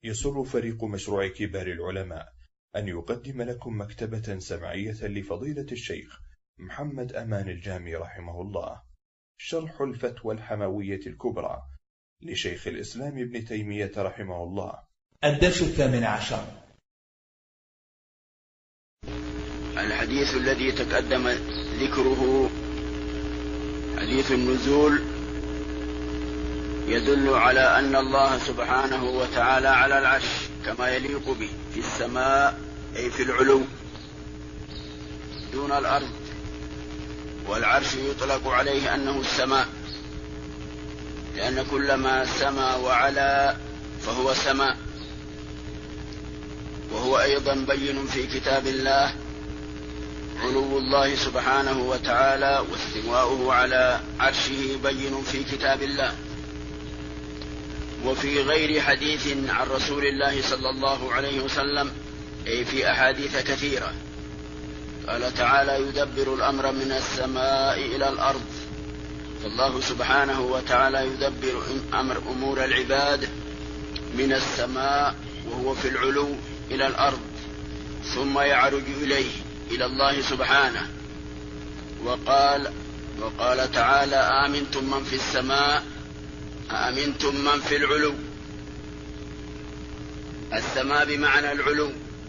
يسر فريق مشروع كبار العلماء أن يقدم لكم مكتبة سمعية لفضيلة الشيخ محمد أمان الجامي رحمه الله، شرح الفتوى الحموية الكبرى لشيخ الإسلام ابن تيمية رحمه الله. الدرس 18. الحديث الذي تقدم ذكره حديث النزول يدل على أن الله سبحانه وتعالى على العرش كما يليق به في السماء، أي في العلو دون الأرض، والعرش يطلق عليه أنه السماء، لأن كل ما سما وعلا فهو سماء. وهو أيضا بين في كتاب الله علو الله سبحانه وتعالى، واستواؤه على عرشه بين في كتاب الله. وفي غير حديث عن رسول الله صلى الله عليه وسلم، أي في أحاديث كثيرة، قال تعالى: يدبر الأمر من السماء إلى الأرض. فالله سبحانه وتعالى يدبر أمور العباد من السماء وهو في العلو إلى الأرض، ثم يعرج إليه إلى الله سبحانه. وقال تعالى: آمنتم من في السماء أأمنتم من في العلو. السماء بمعنى العلو،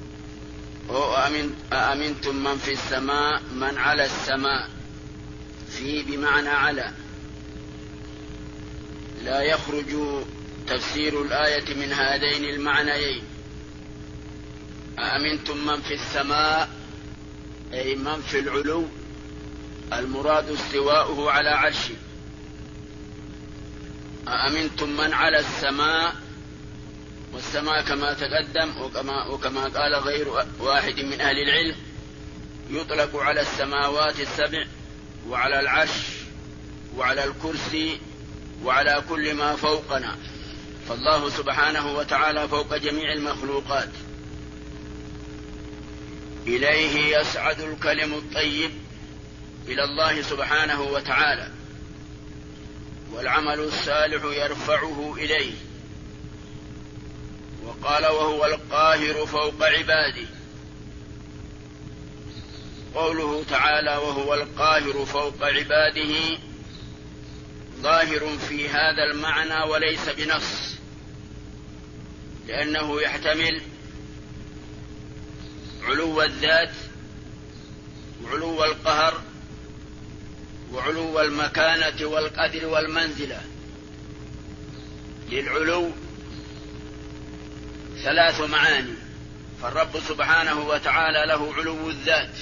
أأمنتم من في السماء من على السماء، في بمعنى على. لا يخرج تفسير الآية من هذين المعنيين. أأمنتم من في السماء أي من في العلو، المراد استواؤه على عرشه. أأمنتم من على السماء، والسماء كما تقدم وكما قال غير واحد من أهل العلم يطلق على السماوات السبع وعلى العرش وعلى الكرسي وعلى كل ما فوقنا، فالله سبحانه وتعالى فوق جميع المخلوقات. إليه يصعد الكلم الطيب، إلى الله سبحانه وتعالى، والعمل الصالح يرفعه إليه. وقال: وهو القاهر فوق عباده. قوله تعالى: وهو القاهر فوق عباده ظاهر في هذا المعنى وليس بنص، لأنه يحتمل علو الذات وعلو القهر وعلو المكانة والقدر والمنزلة. للعلو 3 معاني، فالرب سبحانه وتعالى له علو الذات،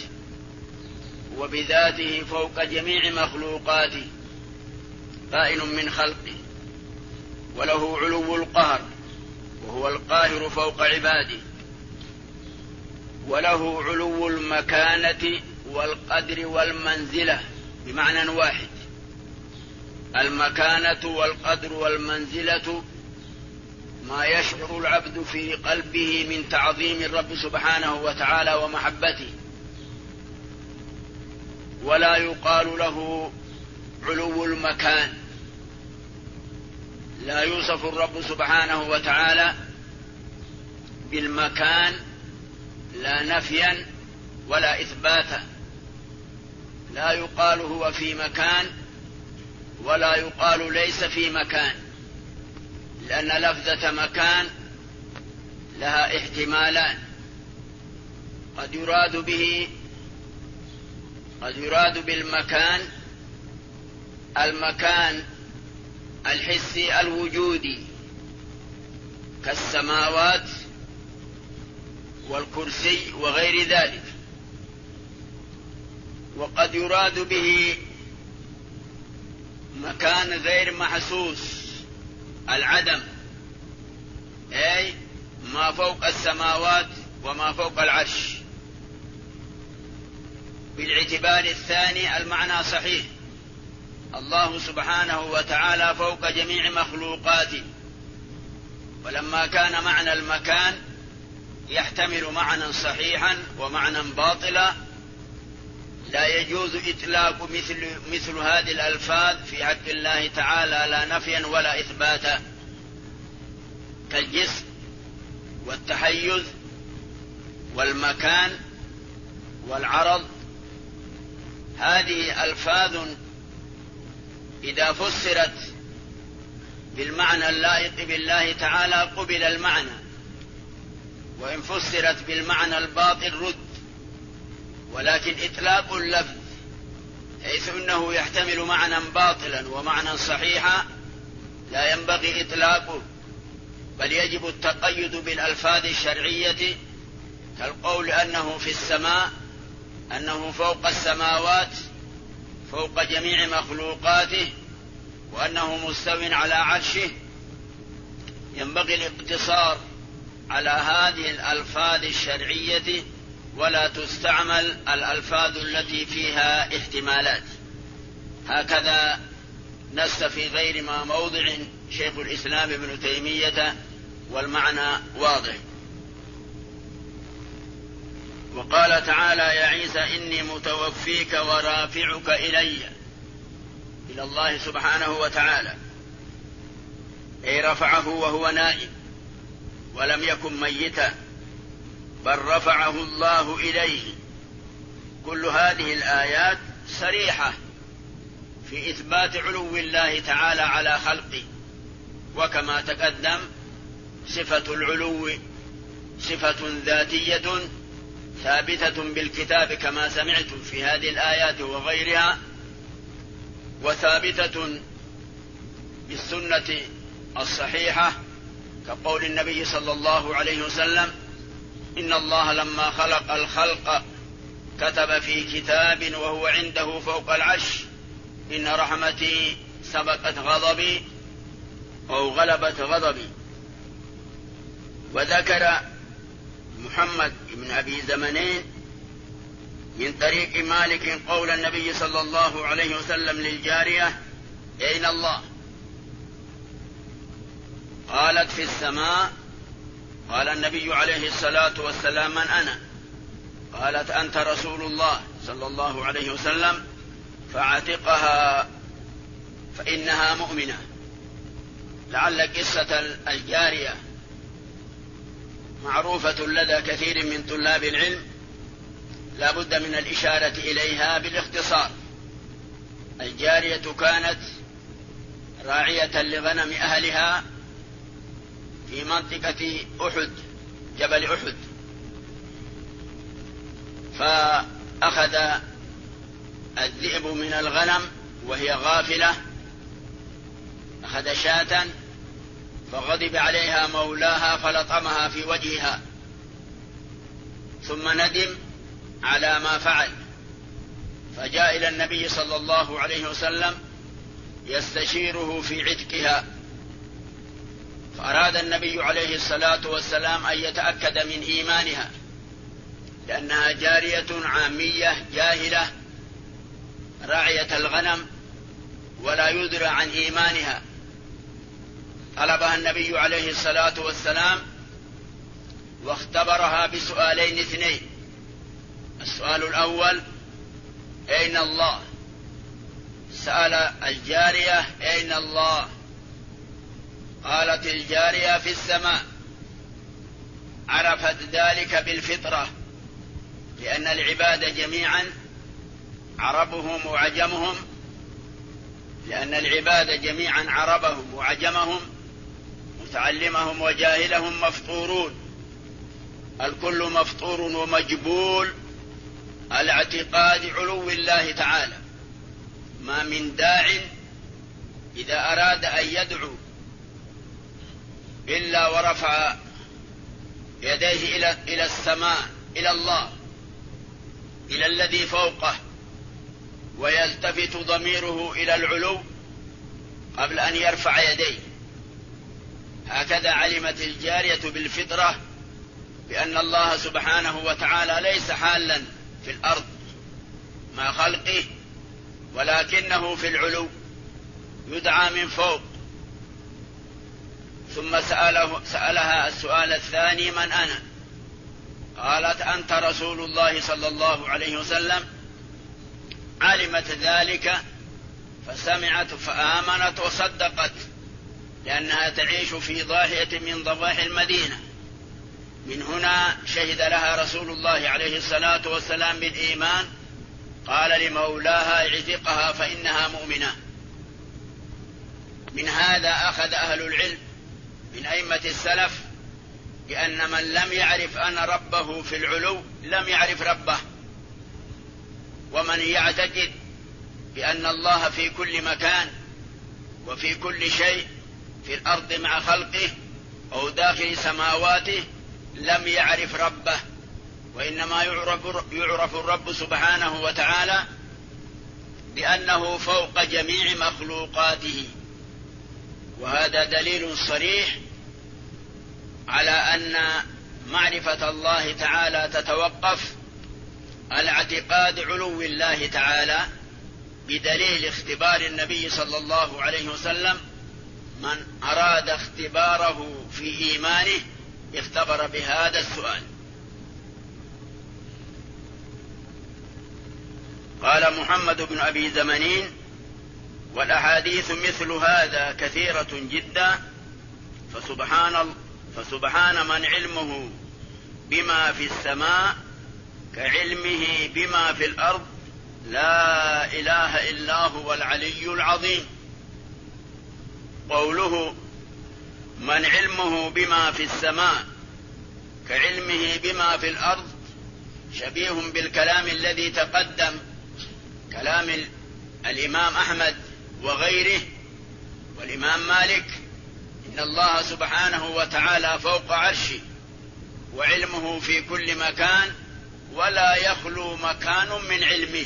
وبذاته فوق جميع مخلوقاته بائن من خلقه، وله علو القهر وهو القاهر فوق عباده، وله علو المكانة والقدر والمنزلة بمعنى واحد. المكانة والقدر والمنزلة ما يشعر العبد في قلبه من تعظيم الرب سبحانه وتعالى ومحبته، ولا يقال له علو المكان. لا يوصف الرب سبحانه وتعالى بالمكان لا نفيا ولا إثباتا. لا يقال هو في مكان ولا يقال ليس في مكان، لأن لفظة مكان لها احتمالان. قد يراد بالمكان المكان الحسي الوجودي كالسماوات والكرسي وغير ذلك، وقد يراد به مكان غير محسوس العدم، أي ما فوق السماوات وما فوق العرش. بالاعتبار الثاني المعنى صحيح، الله سبحانه وتعالى فوق جميع مخلوقاته، ولما كان معنى المكان يحتمل معنى صحيحا ومعنى باطلا، لا يجوز إطلاق مثل هذه الألفاظ في حق الله تعالى لا نفيا ولا إثباتا، كالجسم والتحيز والمكان والعرض، هذه ألفاظ إذا فسرت بالمعنى اللائق بالله تعالى قبل المعنى، وإن فسرت بالمعنى الباطل رد. ولكن إطلاق اللفظ حيث إنه يحتمل معنى باطلا ومعنى صحيحا لا ينبغي إطلاقه، بل يجب التقيد بالألفاظ الشرعية، كالقول أنه في السماء، أنه فوق السماوات فوق جميع مخلوقاته، وأنه مستو على عرشه. ينبغي الاقتصار على هذه الألفاظ الشرعية ولا تستعمل الألفاظ التي فيها احتمالات. هكذا نص في غير ما موضع شيخ الإسلام ابن تيمية والمعنى واضح. وقال تعالى: يا عيسى إني متوفيك ورافعك إلى الله سبحانه وتعالى، أي رفعه وهو نائم ولم يكن ميتا، بل رفعه الله إليه. كل هذه الآيات صريحة في إثبات علو الله تعالى على خلقه، وكما تقدم صفة العلو صفة ذاتية ثابتة بالكتاب كما سمعتم في هذه الآيات وغيرها، وثابتة بالسنة الصحيحة، كقول النبي صلى الله عليه وسلم: إن الله لما خلق الخلق كتب في كتاب وهو عنده فوق العرش: إن رحمتي سبقت غضبي أو غلبت غضبي. وذكر محمد بن أبي زمنين من طريق مالك قول النبي صلى الله عليه وسلم للجارية: أين الله؟ قالت: في السماء. قال النبي عليه الصلاة والسلام: من أنا؟ قالت: أنت رسول الله صلى الله عليه وسلم، فاعتقها فإنها مؤمنة. لعل قصة الجارية معروفة لدى كثير من طلاب العلم، لا بد من الإشارة إليها بالاختصار. الجارية كانت راعية لغنم أهلها في منطقة أحد، جبل أحد، فأخذ الذئب من الغنم وهي غافلة، أخذ شاة فغضب عليها مولاها فلطمها في وجهها، ثم ندم على ما فعل، فجاء إلى النبي صلى الله عليه وسلم يستشيره في عتقها، فأراد النبي عليه الصلاة والسلام أن يتأكد من إيمانها، لأنها جارية عامية جاهلة راعية الغنم ولا يدرى عن إيمانها. طلبها النبي عليه الصلاة والسلام واختبرها بسؤالين اثنين. السؤال الأول: أين الله؟ سأل الجارية: أين الله؟ قالت الجارية: في السماء. عرفت ذلك بالفطرة، لأن العباد جميعا عربهم وعجمهم، لأن العباد جميعا عربهم وعجمهم متعلمهم وجاهلهم مفطورون، الكل مفطور ومجبول على اعتقاد علو الله تعالى. ما من داع إذا أراد أن يدعو إلا ورفع يديه إلى السماء، إلى الله، إلى الذي فوقه، ويلتفت ضميره إلى العلو قبل أن يرفع يديه. هكذا علمت الجارية بالفطرة بأن الله سبحانه وتعالى ليس حالا في الأرض مع خلقه، ولكنه في العلو يدعى من فوق. ثم سألها السؤال الثاني: من أنا؟ قالت: أنت رسول الله صلى الله عليه وسلم. علمت ذلك فسمعت فآمنت وصدقت، لأنها تعيش في ضاحية من ضواحي المدينة، من هنا شهد لها رسول الله عليه الصلاة والسلام بالإيمان، قال لمولاها اعتقها فإنها مؤمنة. من هذا أخذ أهل العلم من أئمة السلف بأن من لم يعرف أن ربه في العلو لم يعرف ربه، ومن يعتقد بأن الله في كل مكان وفي كل شيء في الأرض مع خلقه أو داخل سماواته لم يعرف ربه، وإنما يعرف الرب سبحانه وتعالى بأنه فوق جميع مخلوقاته. وهذا دليل صريح على أن معرفة الله تعالى تتوقف على اعتقاد علو الله تعالى، بدليل اختبار النبي صلى الله عليه وسلم من أراد اختباره في إيمانه اختبر بهذا السؤال. قال محمد بن أبي زمنين: والأحاديث مثل هذا كثيرة جدا، فسبحان من علمه بما في السماء كعلمه بما في الأرض، لا إله إلا هو العلي العظيم. قوله من علمه بما في السماء كعلمه بما في الأرض شبيه بالكلام الذي تقدم، كلام الإمام أحمد وغيره والإمام مالك: إن الله سبحانه وتعالى فوق عرشه وعلمه في كل مكان ولا يخلو مكان من علمه.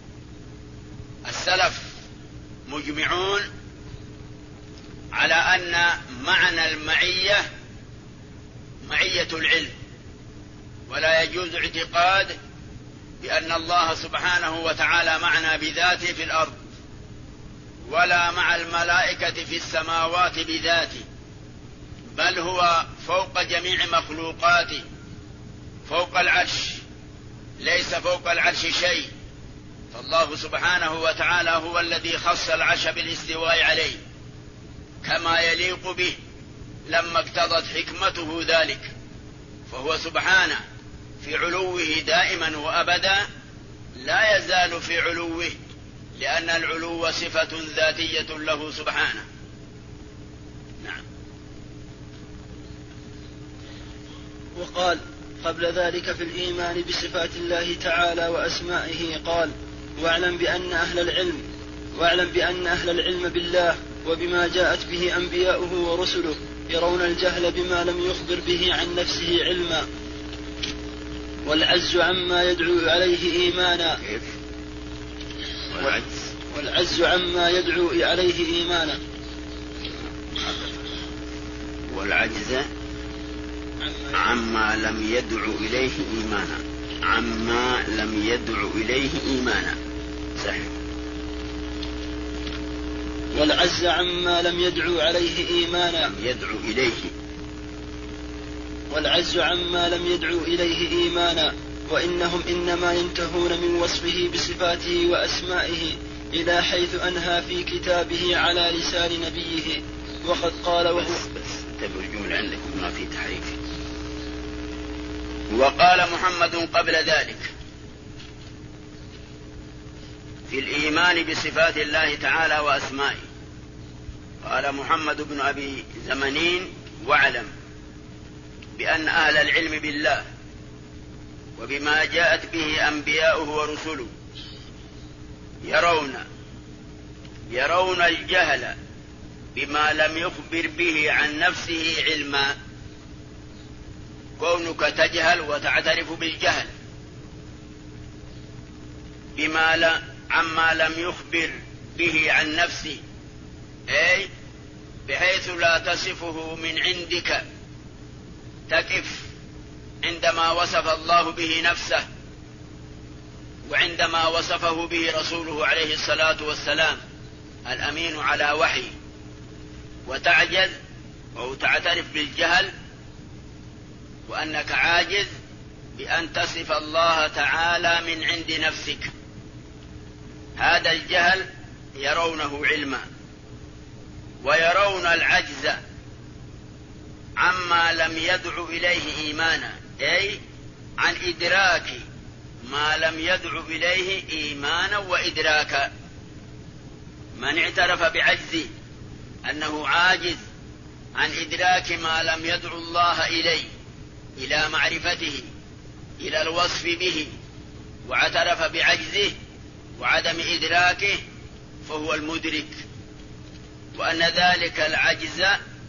السلف مجمعون على أن معنى المعية معية العلم، ولا يجوز اعتقاد بأن الله سبحانه وتعالى معنا بذاته في الأرض، ولا مع الملائكة في السماوات بذاته، بل هو فوق جميع مخلوقاته، فوق العرش، ليس فوق العرش شيء. فالله سبحانه وتعالى هو الذي خص العرش بالاستواء عليه كما يليق به لما اقتضت حكمته ذلك، فهو سبحانه في علوه دائما وأبدا، لا يزال في علوه، لأن العلو صفة ذاتية له سبحانه. نعم. وقال قبل ذلك في الإيمان بصفات الله تعالى وأسمائه قال: واعلم بأن أهل العلم بالله وبما جاءت به أنبياؤه ورسله يرون الجهل بما لم يخبر به عن نفسه علما، والعجز عما يدعو عليه إيمانا. والعجز عما يدعو عليه إيمانا. والعجز عما لم يدعو إليه إيمانا. عما لم يدعو إليه إيمانا. صحيح. والعجز عما لم يدعو عليه إيمانا. لم يدعو إليه. والعجز عما لم يدعو إليه إيمانا، وإنهم إنما ينتهون من وصفه بصفاته وأسمائه إلى حيث أنهى في كتابه على لسان نبيه. وقد قال وهو بس انتبهوا الجملة عندكم ما في تحريف. وقال محمد قبل ذلك في الإيمان بصفات الله تعالى وأسمائه، قال محمد بن أبي زمنين: واعلم بأن أهل العلم بالله وبما جاءت به أنبياؤه ورسله يرون الجهل بما لم يخبر به عن نفسه علما. كونك تجهل وتعترف بالجهل عما لم يخبر به عن نفسه، أي بحيث لا تصفه من عندك، تقف عندما وصف الله به نفسه وعندما وصفه به رسوله عليه الصلاة والسلام الأمين على وحي، وتعجز أو تعترف بالجهل وأنك عاجز بأن تصف الله تعالى من عند نفسك. هذا الجهل يرونه علما، ويرون العجز عما لم يدع إليه إيمانا، أي عن إدراك ما لم يدع إليه إيمانا وإدراكا. من اعترف بعجزه أنه عاجز عن إدراك ما لم يدع الله إليه، إلى معرفته، إلى الوصف به، واعترف بعجزه وعدم إدراكه، فهو المدرك، وأن ذلك العجز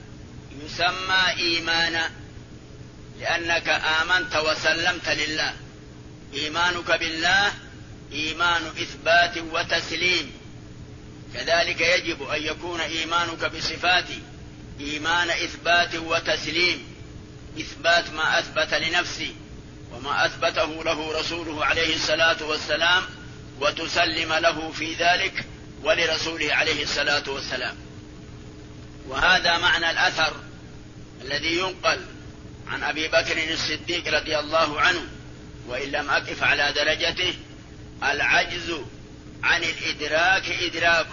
يسمى إيمانا، لأنك آمنت وسلمت لله. إيمانك بالله إيمان إثبات وتسليم، كذلك يجب أن يكون إيمانك بصفاته إيمان إثبات وتسليم، إثبات ما أثبت لنفسه وما أثبته له رسوله عليه الصلاة والسلام، وتسلم له في ذلك ولرسوله عليه الصلاة والسلام. وهذا معنى الأثر الذي ينقل عن أبي بكر الصديق رضي الله عنه، وإن لم أقف على درجته: العجز عن الإدراك إدراك.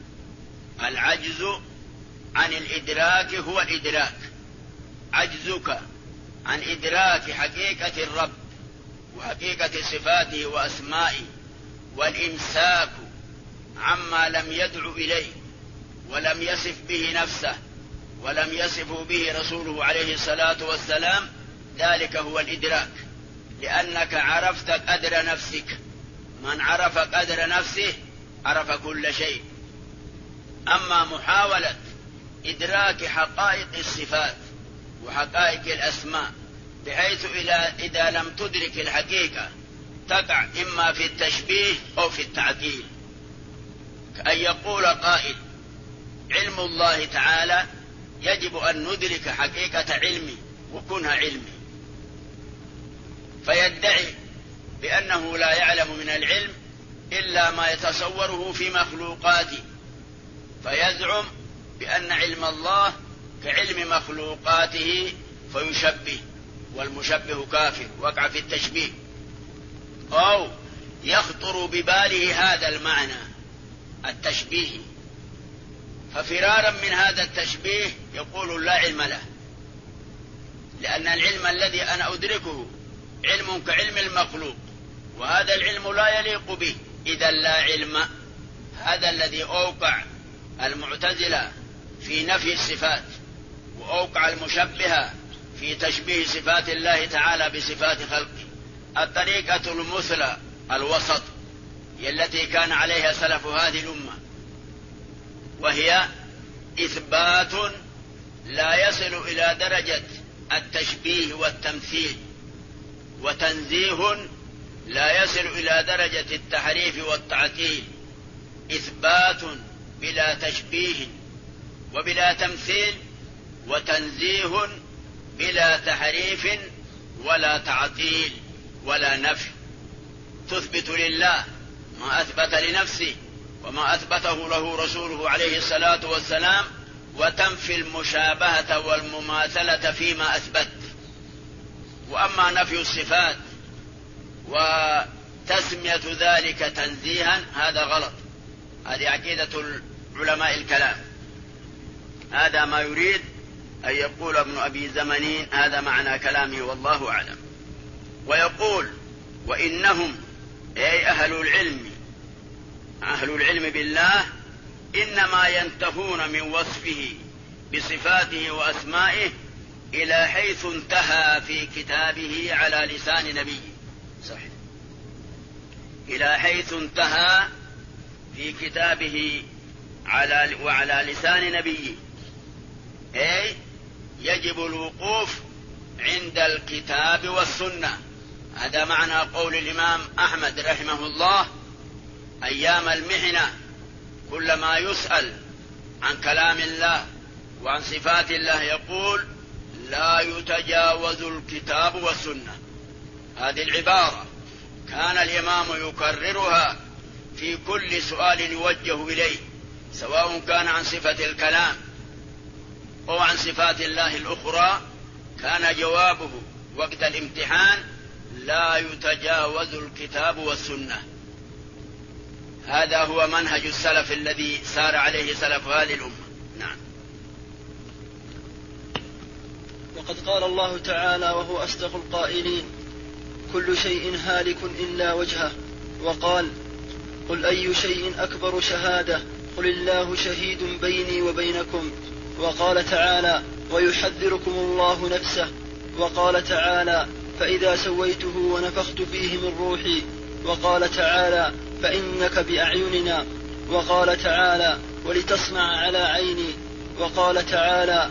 العجز عن الإدراك هو الإدراك. عجزك عن إدراك حقيقة الرب وحقيقة صفاته وأسمائه، والإمساك عما لم يدع إليه ولم يصف به نفسه ولم يصف به رسوله عليه الصلاة والسلام، ذلك هو الإدراك، لأنك عرفت قدر نفسك. من عرف قدر نفسه عرف كل شيء. أما محاولة إدراك حقائق الصفات وحقائق الأسماء بحيث إذا لم تدرك الحقيقة تقع إما في التشبيه أو في التعطيل، كأن يقول قائل: علم الله تعالى يجب أن ندرك حقيقة علمه وكنها علمه، فيدعي بأنه لا يعلم من العلم إلا ما يتصوره في مخلوقاته، فيزعم بأن علم الله كعلم مخلوقاته فيشبه، والمشبه كافر وقع في التشبيه. أو يخطر بباله هذا المعنى التشبيه، ففرارا من هذا التشبيه يقول لا علم له، لأن العلم الذي أنا أدركه علم كعلم المخلوق، وهذا العلم لا يليق به، إذا لا علم. هذا الذي أوقع المعتزلة في نفي الصفات، وأوقع المشبهة في تشبيه صفات الله تعالى بصفات خلقه. الطريقة المثلى الوسط هي التي كان عليها سلف هذه الأمة، وهي إثبات لا يصل إلى درجة التشبيه والتمثيل، وتنزيه لا يصل إلى درجة التحريف والتعطيل. إثبات بلا تشبيه وبلا تمثيل، وتنزيه بلا تحريف ولا تعطيل ولا نفي. تثبت لله ما أثبت لنفسه وما أثبته له رسوله عليه الصلاة والسلام، وتنفي المشابهة والمماثلة فيما أثبت. وأما نفي الصفات وتسمية ذلك تنزيها هذا غلط، هذه عقيدة علماء الكلام. هذا ما يريد أن يقول ابن أبي زمنين، هذا معنى كلامه والله أعلم. ويقول: وإنهم أي أهل العلم بالله إنما ينتهون من وصفه بصفاته وأسمائه إلى حيث انتهى في كتابه على لسان نبيه. صحيح، إلى حيث انتهى في كتابه وعلى لسان نبيه، أي يجب الوقوف عند الكتاب والسنة. هذا معنى قول الإمام أحمد رحمه الله أيام المحنة: كلما يسأل عن كلام الله وعن صفات الله يقول: لا يتجاوز الكتاب والسنة. هذه العبارة كان الإمام يكررها في كل سؤال يوجه إليه، سواء كان عن صفة الكلام أو عن صفات الله الأخرى، كان جوابه وقت الامتحان: لا يتجاوز الكتاب والسنة. هذا هو منهج السلف الذي سار عليه سلف هذه الأمة. نعم. وقد قال الله تعالى وهو أصدق القائلين: كل شيء هالك إلا وجهه. وقال: قل أي شيء أكبر شهادة؟ قل الله شهيد بيني وبينكم. وقال تعالى: ويحذركم الله نفسه. وقال تعالى: فإذا سويته ونفخت فيه من روحي. وقال تعالى: فإنك بأعيننا. وقال تعالى: ولتصنع على عيني. وقال تعالى: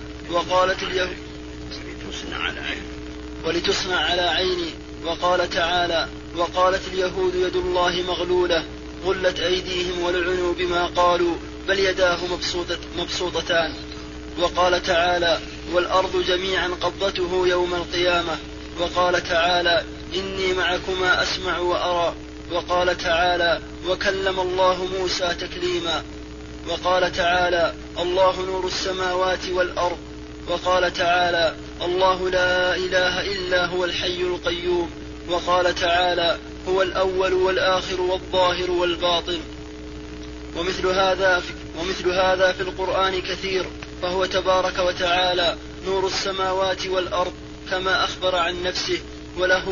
ولتصنع على عيني. وقال تعالى: وقالت اليهود يد الله مغلولة غلت أيديهم ولعنوا بما قالوا بل يداه مبسوطتان. وقال تعالى: والأرض جميعا قبضته يوم القيامة. وقال تعالى: إني معكما أسمع وأرى. وقال تعالى: وكلم الله موسى تكليما. وقال تعالى: الله نور السماوات والأرض. وقال تعالى: الله لا إله إلا هو الحي القيوم. وقال تعالى: هو الأول والآخر والظاهر والباطن. ومثل هذا في القرآن كثير، فهو تبارك وتعالى نور السماوات والأرض كما أخبر عن نفسه، وله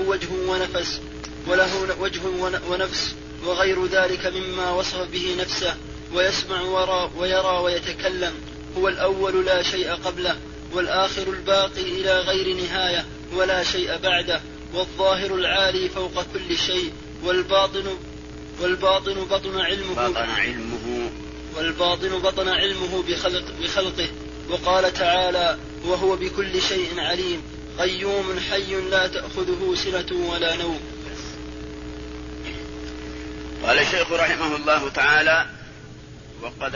وجه ونفس وغير ذلك مما وصف به نفسه، ويسمع ويرى ويتكلم. هو الأول لا شيء قبله، والآخر الباقي إلى غير نهاية ولا شيء بعده، والظاهر العالي فوق كل شيء، والباطن بطن علمه بخلقه. وقال تعالى: وهو بكل شيء عليم قيوم حي لا تأخذه سنة ولا نوم. قال الشيخ رحمه الله تعالى: وقد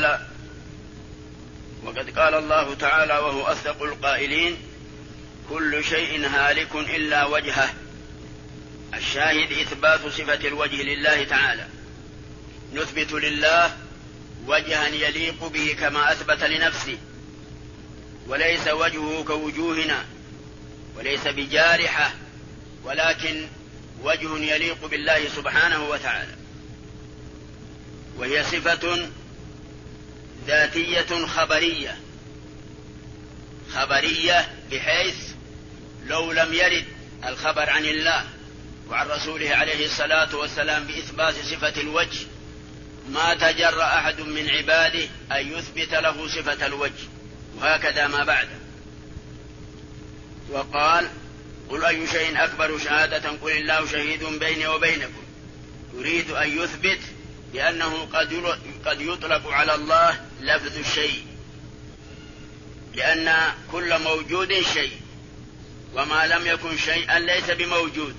قال الله تعالى وهو أصدق القائلين: كل شيء هالك إلا وجهه. الشاهد إثبات صفة الوجه لله تعالى. نثبت لله وجها يليق به كما أثبت لنفسه، وليس وجهه كوجوهنا، وليس بجارحة، ولكن وجه يليق بالله سبحانه وتعالى، وهي صفة ذاتية خبرية بحيث لو لم يرد الخبر عن الله وعن رسوله عليه الصلاة والسلام بإثبات صفة الوجه ما تجرأ أحد من عباده أن يثبت له صفة الوجه، وهكذا ما بعده. وقال: قل أي شيء أكبر شهادة؟ قل الله شهيد بيني وبينكم. يريد أن يثبت بأنه قد يطلق على الله لفظ الشيء، لأن كل موجود شيء، وما لم يكن شيئا ليس بموجود.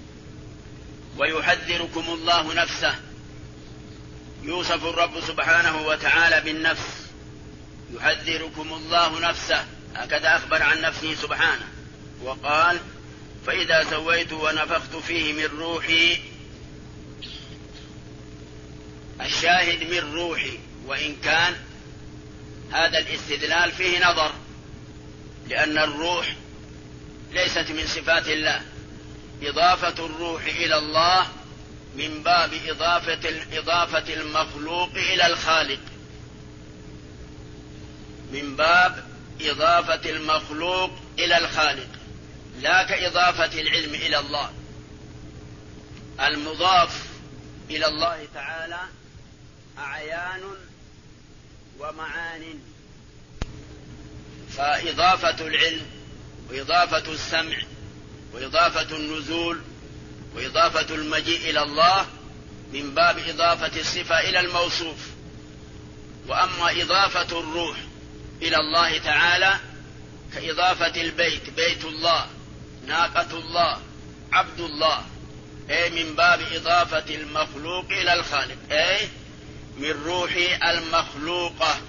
ويحذركم الله نفسه. يوصف الرب سبحانه وتعالى بالنفس، يحذركم الله نفسه، هكذا أخبر عن نفسه سبحانه. وقال: فإذا سويت ونفخت فيه من روحي. الشاهد من روحي، وإن كان هذا الاستدلال فيه نظر، لأن الروح ليست من صفات الله. إضافة الروح إلى الله من باب إضافة المخلوق إلى الخالق، من باب إضافة المخلوق إلى الخالق، لا كإضافة العلم إلى الله. المضاف إلى الله تعالى أعيان ومعان، فإضافة العلم وإضافة السمع وإضافة النزول وإضافة المجيء إلى الله من باب إضافة الصفة إلى الموصوف. وأما إضافة الروح إلى الله تعالى كإضافة البيت، بيت الله، ناقة الله، عبد الله، أي من باب إضافة المخلوق إلى الخالق، أي من روح المخلوقة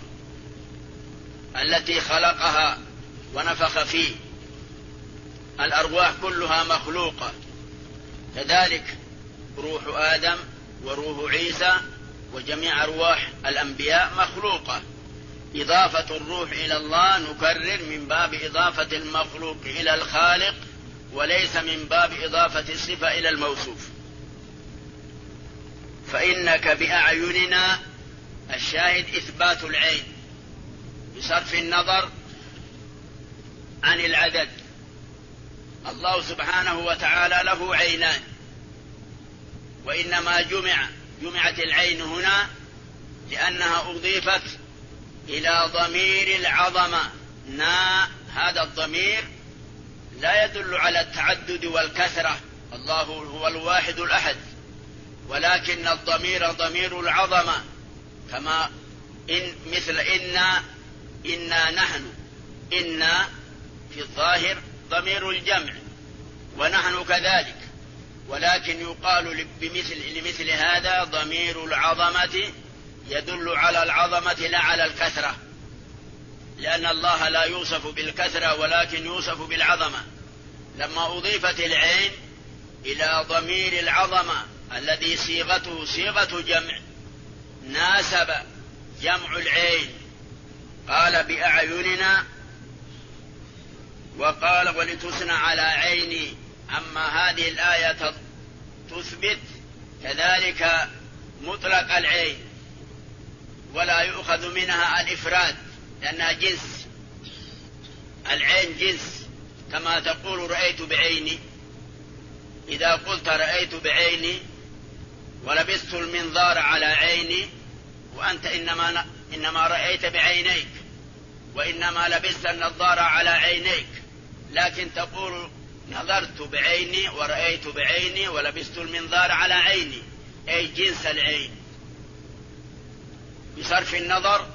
التي خلقها ونفخ فيه. الأرواح كلها مخلوقة، كذلك روح آدم وروح عيسى وجميع أرواح الأنبياء مخلوقة. إضافة الروح إلى الله نكرر من باب إضافة المخلوق إلى الخالق، وليس من باب إضافة الصفة إلى الموصوف. فإنك بأعيننا، الشاهد إثبات العين بصرف النظر عن العدد. الله سبحانه وتعالى له عينان، وإنما جمعت العين هنا لأنها أضيفت إلى ضمير العظمة. هذا الضمير لا يدل على التعدد والكثرة، الله هو الواحد الأحد، ولكن الضمير ضمير العظمة، كما مثل إنا نحن. إنا في الظاهر ضمير الجمع، ونحن كذلك، ولكن يقال لمثل هذا ضمير العظمة يدل على العظمة لا على الكثرة، لأن الله لا يوصف بالكثرة ولكن يوصف بالعظمة. لما أضيفت العين إلى ضمير العظمة الذي صيغته صيغة جمع، ناسب جمع العين. قال بأعيننا، وقال ولتصنع على عيني. أما هذه الآية تثبت كذلك مطلق العين، ولا يؤخذ منها الإفراد لأنها جنس. العين جنس، كما تقول رأيت بعيني. إذا قلت رأيت بعيني ولبست المنظار على عيني، وأنت إنما رأيت بعينيك، وإنما لبست النظارة على عينيك، لكن تقول نظرت بعيني ورأيت بعيني ولبست المنظار على عيني، أي جنس العين، بصرف النظر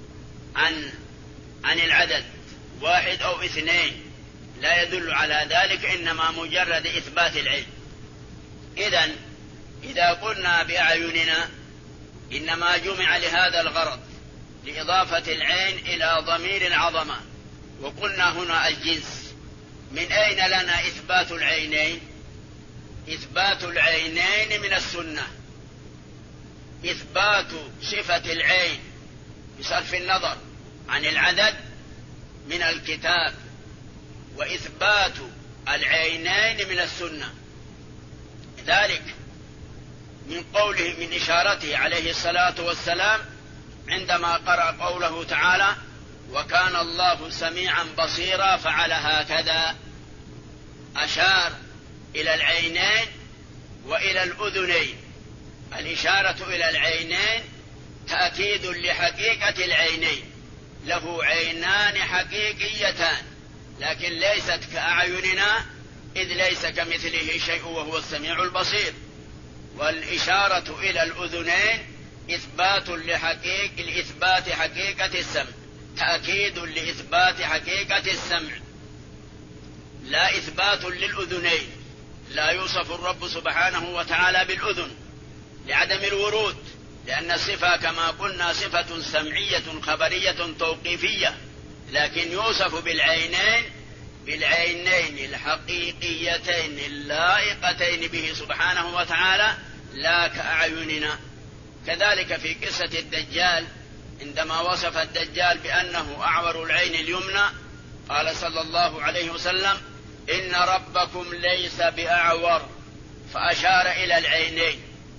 عن العدد، واحد أو اثنين لا يدل على ذلك، إنما مجرد إثبات العين. إذن إذا قلنا بأعيننا إنما جمع لهذا الغرض، لإضافة العين إلى ضمير العظمة، وقلنا هنا الجنس. من أين لنا إثبات العينين؟ إثبات العينين من السنة. إثبات صفة العين بصرف النظر عن العدد من الكتاب، وإثبات العينين من السنة. ذلك من قوله، من إشارته عليه الصلاة والسلام عندما قرأ قوله تعالى وكان الله سميعا بصيرا فعل هكذا، أشار إلى العينين وإلى الأذنين. الإشارة إلى العينين تأكيد لحقيقة العينين، له عينان حقيقيتان لكن ليست كأعيننا، إذ ليس كمثله شيء وهو السميع البصير. والإشارة إلى الأذنين إثبات لإثبات حقيقة السمع، تأكيد لإثبات حقيقة السمع، لا إثبات للأذنين. لا يوصف الرب سبحانه وتعالى بالأذن لعدم الورود، لأن الصفة كما قلنا صفة سمعية خبرية توقيفية، لكن يوصف بالعينين الحقيقيتين اللائقتين به سبحانه وتعالى لا كأعيننا. كذلك في قصة الدجال، عندما وصف الدجال بأنه أعور العين اليمنى، قال صلى الله عليه وسلم إن ربكم ليس بأعور، فأشار إلى العينين.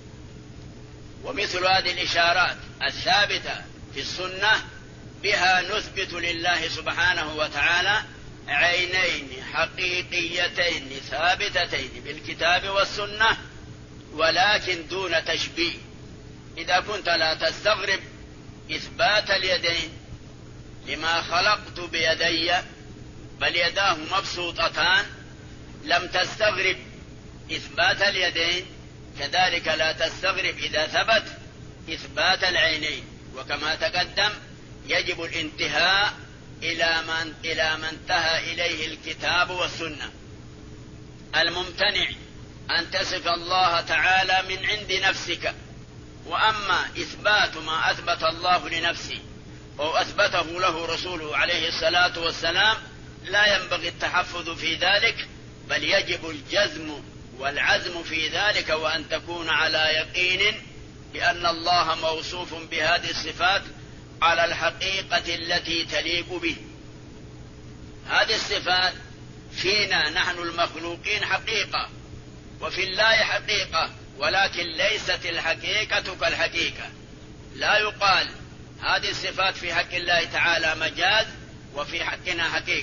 ومثل هذه الإشارات الثابتة في السنة بها نثبت لله سبحانه وتعالى عينين حقيقيتين ثابتتين بالكتاب والسنة، ولكن دون تشبيه. إذا كنت لا تستغرب إثبات اليدين لما خلقت بيدي بل يداه مبسوطتان، لم تستغرب إثبات اليدين، كذلك لا تستغرب إذا ثبت إثبات العينين. وكما تقدم يجب الانتهاء إلى ما انتهى إليه الكتاب والسنة. الممتنع أن تصف الله تعالى من عند نفسك، وأما إثبات ما أثبت الله لنفسه أو أثبته له رسوله عليه الصلاة والسلام لا ينبغي التحفظ في ذلك، بل يجب الجزم والعزم في ذلك، وأن تكون على يقين بأن الله موصوف بهذه الصفات على الحقيقة التي تليق به. هذه الصفات فينا نحن المخلوقين حقيقة، وفي الله حقيقة، ولكن ليست الحقيقة كالحقيقة. لا يقال هذه الصفات في حق الله تعالى مجاز وفي حقنا حقيقة،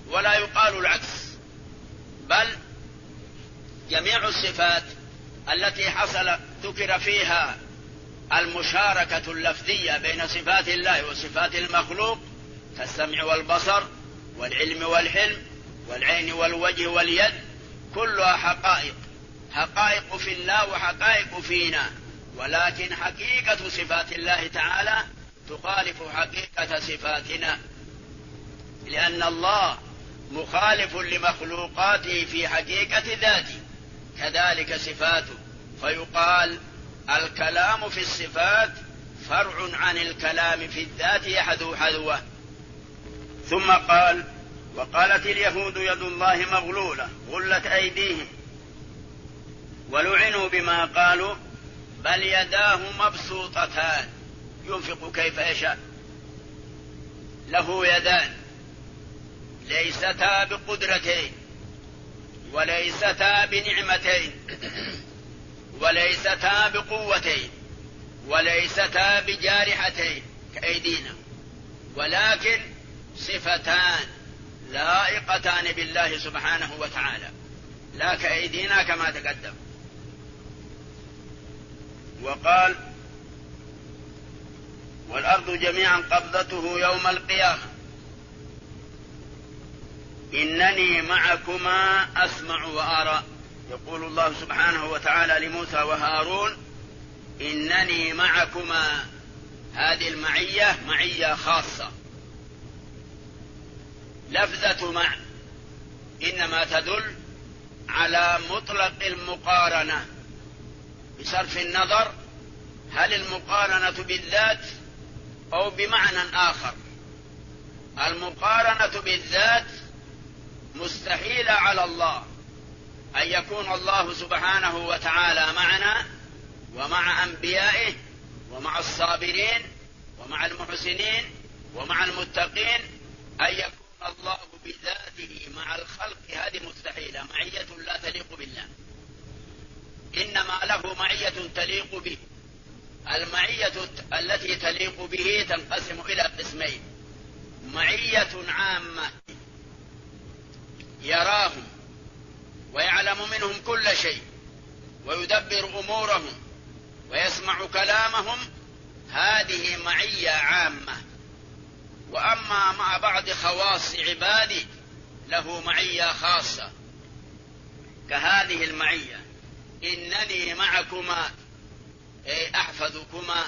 ولا يقال العكس، بل جميع الصفات التي ذكر فيها المشاركة اللفظية بين صفات الله وصفات المخلوق كالسمع والبصر والعلم والحلم والعين والوجه واليد، كلها حقائق في الله وحقائق فينا، ولكن حقيقة صفات الله تعالى تخالف حقيقة صفاتنا، لأن الله مخالف لمخلوقاته في حقيقة ذاته كذلك صفاته، فيقال الكلام في الصفات فرع عن الكلام في الذات يحذو حذوه. ثم قال: وقالت اليهود يد الله مغلولة غلت أيديهم ولعنوا بما قالوا بل يداه مبسوطتان ينفق كيف يشاء. له يدان ليستا بقدرتين وليستا بنعمتين وليستا بقوتين وليستا بجارحتين كأيدينا، ولكن صفتان لائقتان بالله سبحانه وتعالى لا كأيدينا كما تقدم. وقال: والأرض جميعا قبضته يوم القيامة إنني معكما أسمع وأرى. يقول الله سبحانه وتعالى لموسى وهارون: إنني معكما. هذه المعية معية خاصة، لفظة مع إنما تدل على مطلق المقارنة بصرف النظر هل المقارنة بالذات أو بمعنى آخر. المقارنة بالذات مستحيلة على الله، أن يكون الله سبحانه وتعالى معنا ومع أنبيائه ومع الصابرين ومع المحسنين ومع المتقين، أن يكون الله بذاته مع الخلق، هذه مستحيلة، معية لا تليق بالله، إنما له معية تليق به. المعية التي تليق به تنقسم إلى قسمين: معية عامة يراهم ويعلم منهم كل شيء ويدبر أمورهم ويسمع كلامهم، هذه معية عامة. وأما مع بعض خواص عباده له معية خاصة كهذه المعية: إنني معكما أي أحفظكما.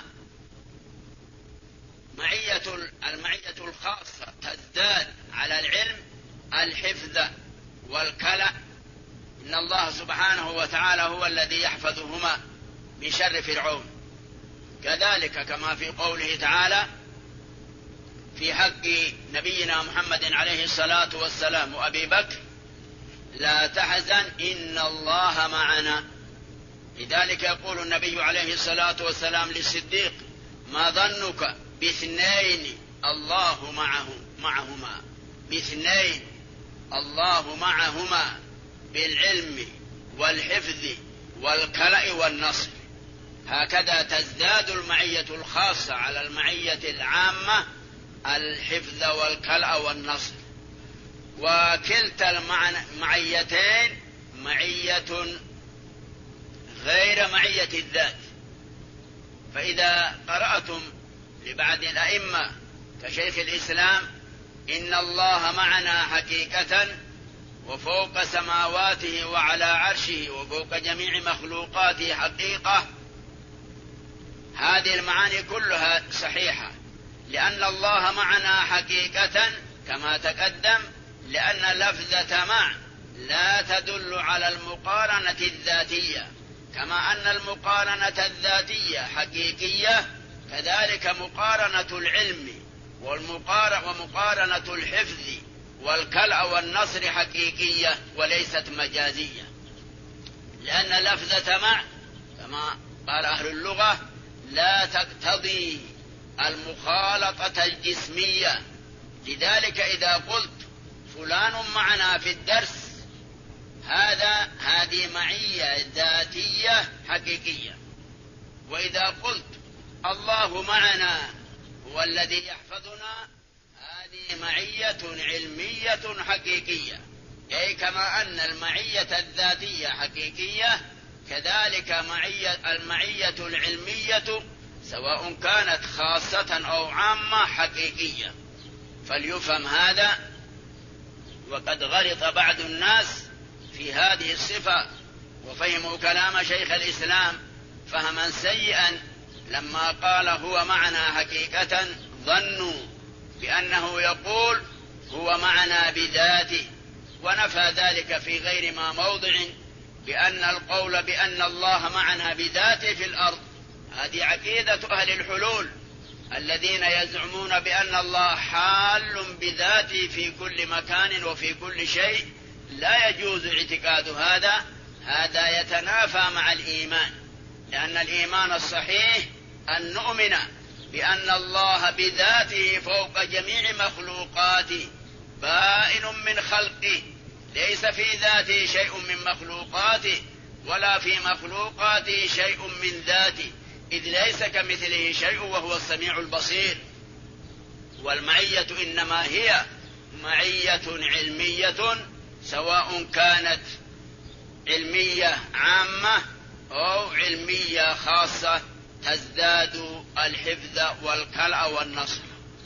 المعية الخاصة تزداد على العلم الحفظ والكلأ، إن الله سبحانه وتعالى هو الذي يحفظهما من شر فرعون. كذلك كما في قوله تعالى في حق نبينا محمد عليه الصلاة والسلام وأبي بكر: لا تحزن إن الله معنا. لذلك يقول النبي عليه الصلاة والسلام للصديق: ما ظنك باثنين الله معهما، باثنين الله معهما بالعلم والحفظ والكلأ والنصر. هكذا تزداد المعية الخاصة على المعية العامة الحفظ والكلأ والنصر. وكلتا المعيتين معية غير معية الذات. فإذا قرأتم لبعض الأئمة كشيخ الإسلام: إن الله معنا حقيقة وفوق سماواته وعلى عرشه وفوق جميع مخلوقاته حقيقة، هذه المعاني كلها صحيحة، لأن الله معنا حقيقة كما تقدم، لأن لفظة مع لا تدل على المقارنة الذاتية، كما أن المقارنة الذاتية حقيقية، كذلك مقارنة العلم ومقارنة الحفظ والكلأ والنصر حقيقية وليست مجازية، لأن لفظة مع كما قال أهل اللغة لا تقتضي المخالطة الجسمية. لذلك إذا قلت فلان معنا في الدرس هذه معية ذاتية حقيقية، وإذا قلت الله معنا هو الذي يحفظنا هذه معية علمية حقيقية، أي كما أن المعية الذاتية حقيقية كذلك المعية العلمية سواء كانت خاصة أو عامة حقيقية. فليفهم هذا. وقد غلط بعض الناس في هذه الصفة وفهموا كلام شيخ الإسلام فهما سيئا، لما قال هو معنا حقيقة ظنوا بأنه يقول هو معنا بذاته، ونفى ذلك في غير ما موضع، بأن القول بأن الله معنا بذاته في الأرض هذه عقيدة أهل الحلول الذين يزعمون بأن الله حال بذاته في كل مكان وفي كل شيء. لا يجوز اعتقاد هذا يتنافى مع الإيمان، لأن الإيمان الصحيح أن نؤمن بأن الله بذاته فوق جميع مخلوقاته بائن من خلقه، ليس في ذاته شيء من مخلوقاته ولا في مخلوقاته شيء من ذاته، إذ ليس كمثله شيء وهو السميع البصير. والمعية إنما هي معية علمية، سواء كانت علمية عامة أو علمية خاصة تزداد الحفظ والكلأ والنصر.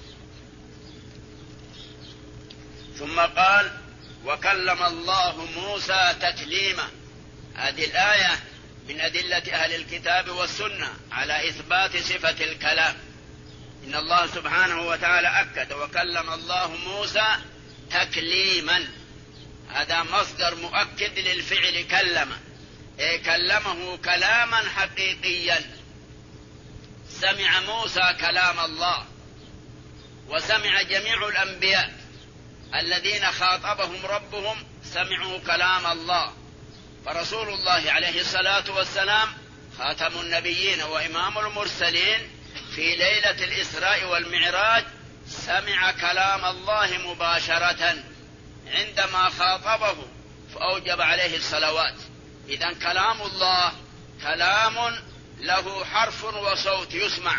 ثم قال وكلم الله موسى تكليما. هذه الآية من أدلة أهل الكتاب والسنة على إثبات صفة الكلام. إن الله سبحانه وتعالى أكد وكلم الله موسى تكليما، هذا مصدر مؤكد للفعل كلم، كلمه كلاما حقيقيا. سمع موسى كلام الله، وسمع جميع الأنبياء الذين خاطبهم ربهم سمعوا كلام الله. فرسول الله عليه الصلاة والسلام خاتم النبيين وإمام المرسلين في ليلة الإسراء والمعراج سمع كلام الله مباشرة عندما خاطبه فأوجب عليه الصلوات. إذن كلام الله كلام له حرف وصوت يسمع.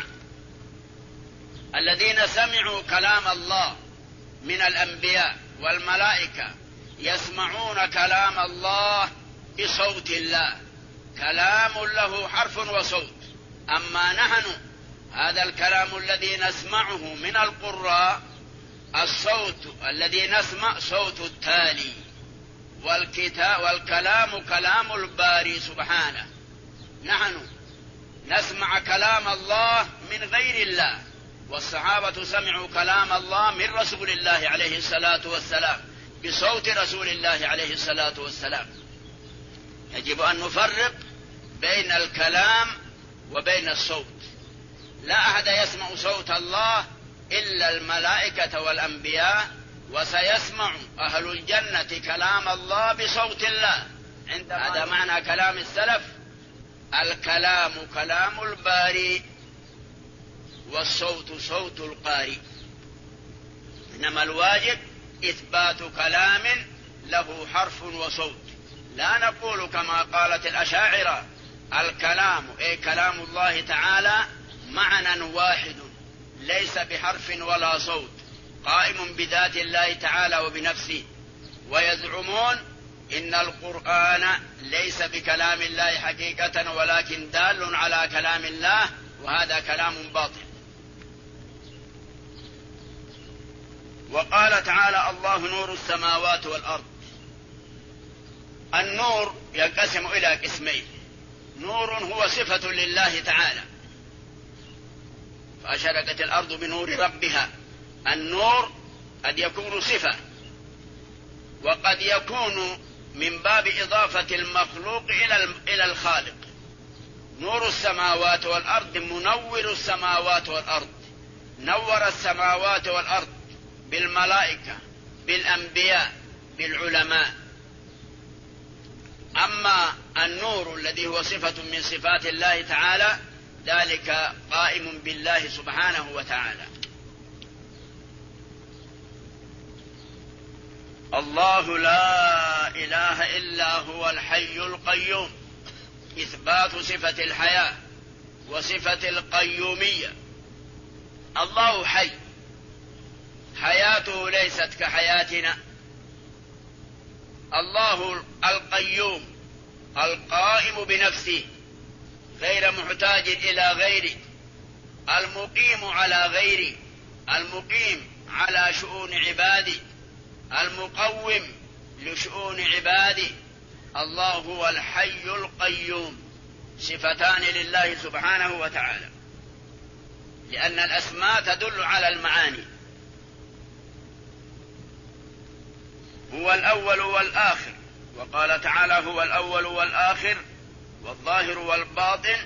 الذين سمعوا كلام الله من الأنبياء والملائكة يسمعون كلام الله بصوت الله، كلام له حرف وصوت. أما نحن هذا الكلام الذي نسمعه من القراء، الصوت الذي نسمع صوت التالي، والكلام كلام الباري سبحانه. نحن نسمع كلام الله من غير الله، والصحابة سمعوا كلام الله من رسول الله عليه الصلاة والسلام بصوت رسول الله عليه الصلاة والسلام. يجب أن نفرق بين الكلام وبين الصوت. لا أحد يسمع صوت الله إلا الملائكة والأنبياء، وسيسمع أهل الجنة كلام الله بصوت الله. هذا معنى كلام السلف، الكلام كلام الباري والصوت صوت القارئ. إنما الواجب إثبات كلام له حرف وصوت. لا نقول كما قالت الأشاعرة الكلام أي كلام الله تعالى معنى واحد ليس بحرف ولا صوت، قائم بذات الله تعالى وبنفسه. ويزعمون إن القرآن ليس بكلام الله حقيقة ولكن دال على كلام الله، وهذا كلام باطل. وقال تعالى الله نور السماوات والأرض. النور ينقسم إلى قسمين، نور هو صفة لله تعالى، فأشرقت الأرض بنور ربها. النور قد يكون صفة، وقد يكون من باب إضافة المخلوق إلى الخالق. نور السماوات والأرض منور السماوات والأرض، نور السماوات والأرض بالملائكة بالأنبياء بالعلماء. أما النور الذي هو صفة من صفات الله تعالى ذلك قائم بالله سبحانه وتعالى. الله لا إله إلا هو الحي القيوم، إثبات صفة الحياة وصفة القيومية. الله حي، حياته ليست كحياتنا. الله القيوم القائم بنفسه غير محتاج إلى غيره، المقيم على غيره، المقيم على شؤون عباده، المقوم لشؤون عباده. الله هو الحي القيوم، صفتان لله سبحانه وتعالى، لأن الأسماء تدل على المعاني. هو الأول والآخر، وقال تعالى هو الأول والآخر والظاهر والباطن.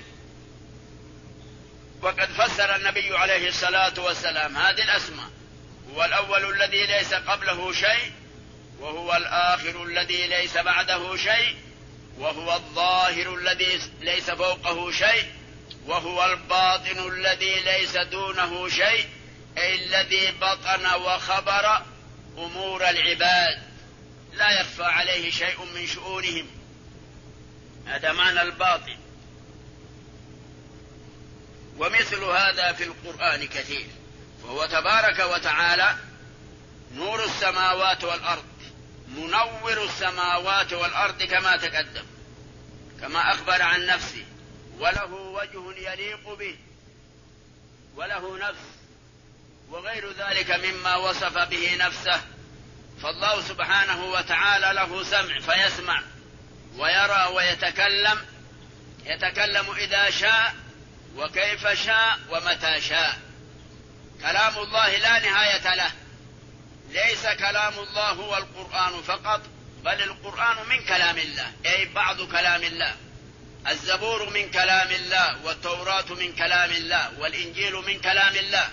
وقد فسر النبي عليه الصلاة والسلام هذه الأسماء: هو الأول الذي ليس قبله شيء، وهو الآخر الذي ليس بعده شيء، وهو الظاهر الذي ليس فوقه شيء، وهو الباطن الذي ليس دونه شيء، أي الذي بطن وخبر أمور العباد لا يخفى عليه شيء من شؤونهم. هذا معنى الباطن. ومثل هذا في القرآن كثير. وهو تبارك وتعالى نور السماوات والأرض، منور السماوات والأرض كما تقدم، كما أخبر عن نفسه: وله وجه يليق به، وله نفس، وغير ذلك مما وصف به نفسه. فالله سبحانه وتعالى له سمع فيسمع، ويرى ويتكلم، يتكلم إذا شاء وكيف شاء ومتى شاء. كلام الله لا نهاية له. ليس كلام الله هو القرآن فقط، بل القرآن من كلام الله، أي بعض كلام الله. الزبور من كلام الله، والتوراة من كلام الله، والإنجيل من كلام الله.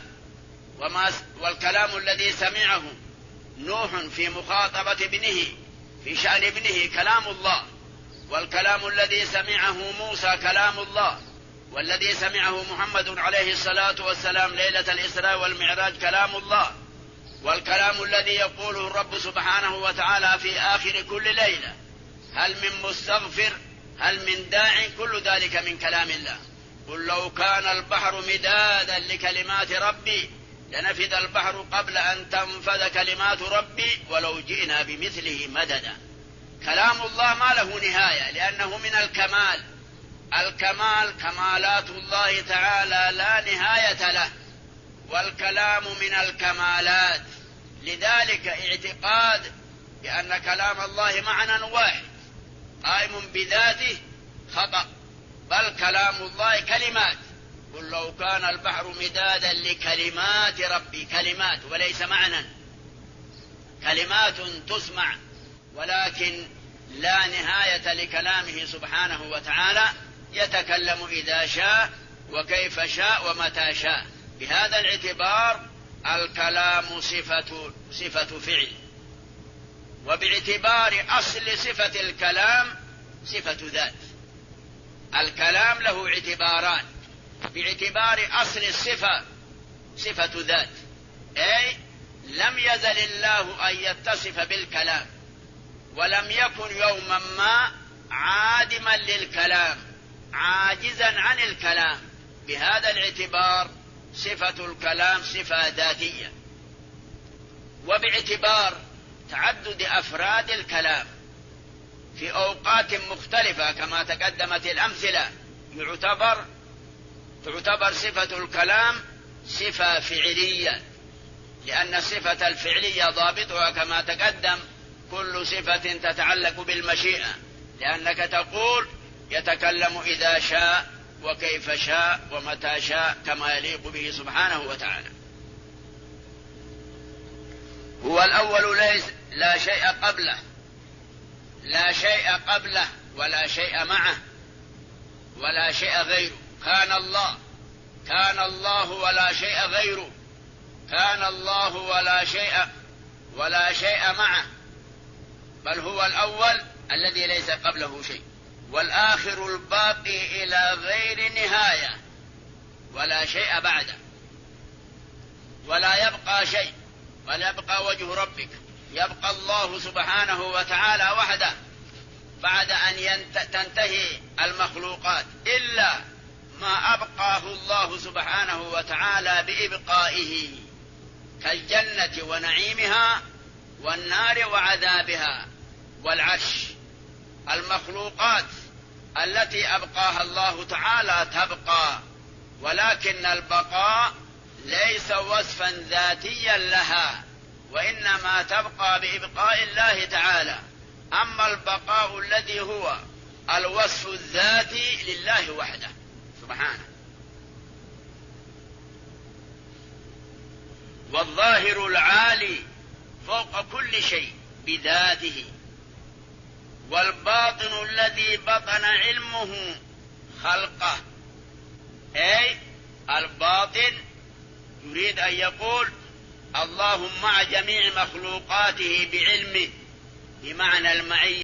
والكلام الذي سمعه نوح في مخاطبة ابنه في شأن ابنه كلام الله، والكلام الذي سمعه موسى كلام الله، والذي سمعه محمد عليه الصلاة والسلام ليلة الإسراء والمعراج كلام الله، والكلام الذي يقوله الرب سبحانه وتعالى في آخر كل ليلة: هل من مستغفر، هل من داع، كل ذلك من كلام الله. قل لو كان البحر مدادا لكلمات ربي لنفد البحر قبل أن تنفذ كلمات ربي ولو جئنا بمثله مددا. كلام الله ما له نهاية، لأنه من الكمال. الكمال كمالات الله تعالى لا نهاية له، والكلام من الكمالات. لذلك اعتقاد بأن كلام الله معنى واحد قائم بذاته خطأ، بل كلام الله كلمات. قل لو كان البحر مدادا لكلمات ربي، كلمات وليس معنى، كلمات تسمع، ولكن لا نهاية لكلامه سبحانه وتعالى. يتكلم إذا شاء وكيف شاء ومتى شاء. بهذا الاعتبار الكلام صفة فعل. وباعتبار أصل صفة الكلام صفة ذات. الكلام له اعتباران: باعتبار أصل الصفة صفة ذات، أي لم يزل الله أن يتصف بالكلام، ولم يكن يوما ما عادما للكلام، عاجزا عن الكلام. بهذا الاعتبار صفة الكلام صفة ذاتية. وباعتبار تعدد أفراد الكلام في أوقات مختلفة كما تقدمت الأمثلة، تعتبر صفة الكلام صفة فعلية، لأن الصفة الفعلية ضابطها كما تقدم كل صفة تتعلق بالمشيئة، لأنك تقول يتكلم إذا شاء وكيف شاء ومتى شاء كما يليق به سبحانه وتعالى. هو الأول لا شيء قبله، لا شيء قبله ولا شيء معه ولا شيء غيره. كان الله ولا شيء غيره، كان الله ولا شيء معه، بل هو الأول الذي ليس قبله شيء، والآخر الباقي إلى غير نهاية، ولا شيء بعده، ولا يبقى شيء، بل يبقى وجه ربك. يبقى الله سبحانه وتعالى وحده بعد أن تنتهي المخلوقات، إلا ما أبقاه الله سبحانه وتعالى بإبقائه. كالجنة ونعيمها والنار وعذابها والعرش. المخلوقات التي أبقاها الله تعالى تبقى، ولكن البقاء ليس وصفا ذاتيا لها، وإنما تبقى بإبقاء الله تعالى. أما البقاء الذي هو الوصف الذاتي لله وحده سبحانه. والظاهر العالي فوق كل شيء بذاته، والباطن الذي بطن علمه خلقه، أي الباطن يريد أن يقول الله مع جميع مخلوقاته بعلمه، بمعنى المعية.